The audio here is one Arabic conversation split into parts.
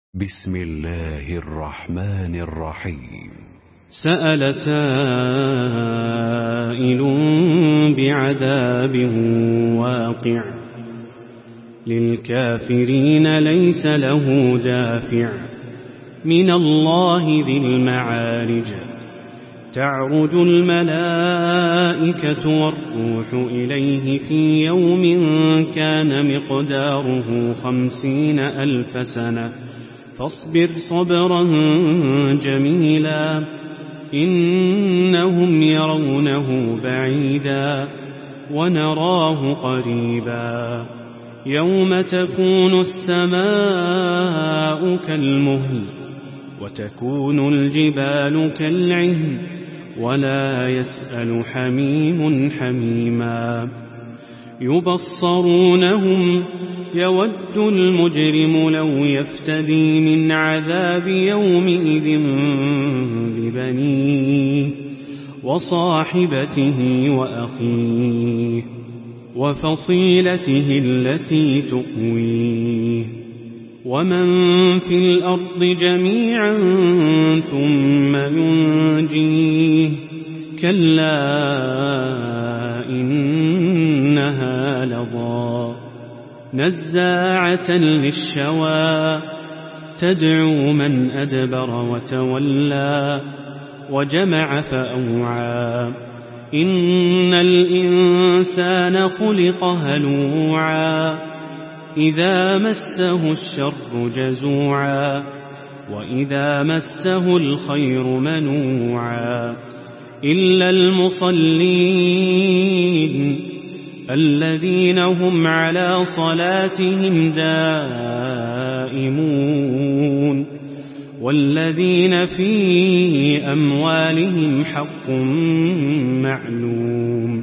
بسم الله الرحمن الرحيم. سأل سائل بعذاب واقع للكافرين ليس له دافع من الله ذي المعارج. تعرج الملائكة والروح إليه في يوم كان مقداره 50,000 سنة فاصبر صبرا جميلا إنهم يرونه بعيدا ونراه قريبا يوم تكون السماء كالمهل وتكون الجبال كالعهن ولا يسأل حميم حميما يبصرونهم يود المجرم لو يفتدي من عذاب يومئذ ببنيه وصاحبته وأخيه وفصيلته التي تؤويه ومن في الأرض جميعا ثم ينجيه كلا إنها لظى نزاعة للشوى تدعو من أدبر وتولى وجمع فأوعى إن الإنسان خلق هلوعا إذا مسه الشر جزوعا وإذا مسه الخير منوعا إلا المصلين الذين هم على صلاتهم دائمون والذين في أموالهم حق معلوم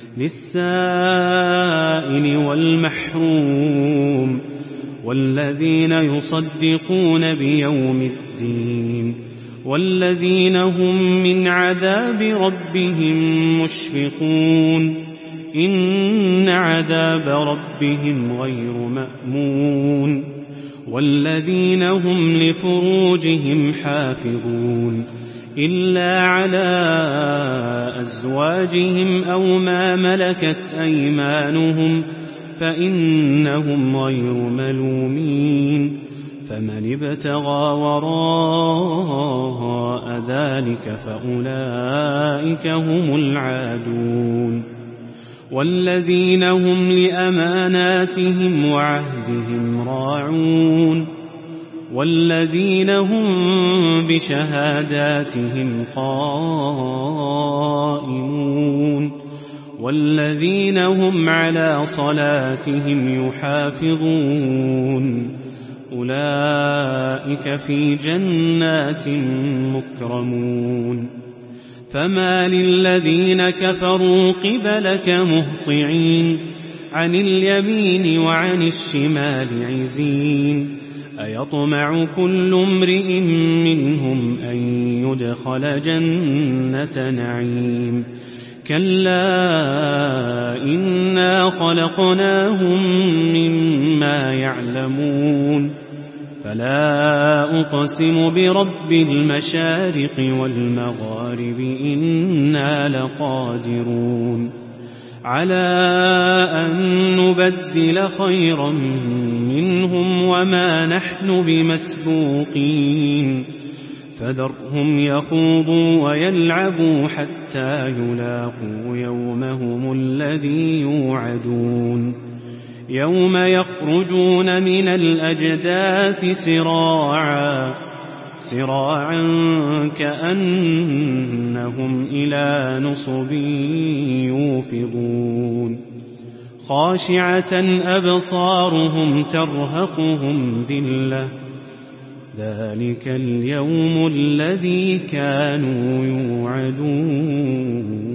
للسائل والمحروم والذين يصدقون بيوم الدين والذين هم من عذاب ربهم مشفقون إن عذاب ربهم غير مأمون والذين هم لفروجهم حافظون إلا على أزواجهم أو ما ملكت أيمانهم فإنهم غير ملومين فمن ابتغى وراء ذلك فأولئك هم العادون والذين هم لأماناتهم وعهدهم راعون والذين هم بشهاداتهم قائمون والذين هم على صلاتهم يحافظون أولئك في جنات مكرمون فما للذين كفروا قبلك مهطعين عن اليمين وعن الشمال عزين أيطمع كل امرئ منهم أن يدخل جنة نعيم كلا إنا خلقناهم مما يعلمون فلا أقسم برب المشارق والمغارب إنا لقادرون على أن نبدل خيرا منهم وما نحن بمسبوقين فذرهم يخوضوا ويلعبوا حتى يلاقوا يومهم الذي يوعدون يوم يخرجون من الأجداث سراعا كأنهم إلى نصب يوفضون خاشعة أبصارهم ترهقهم ذلة ذلك اليوم الذي كانوا يوعدون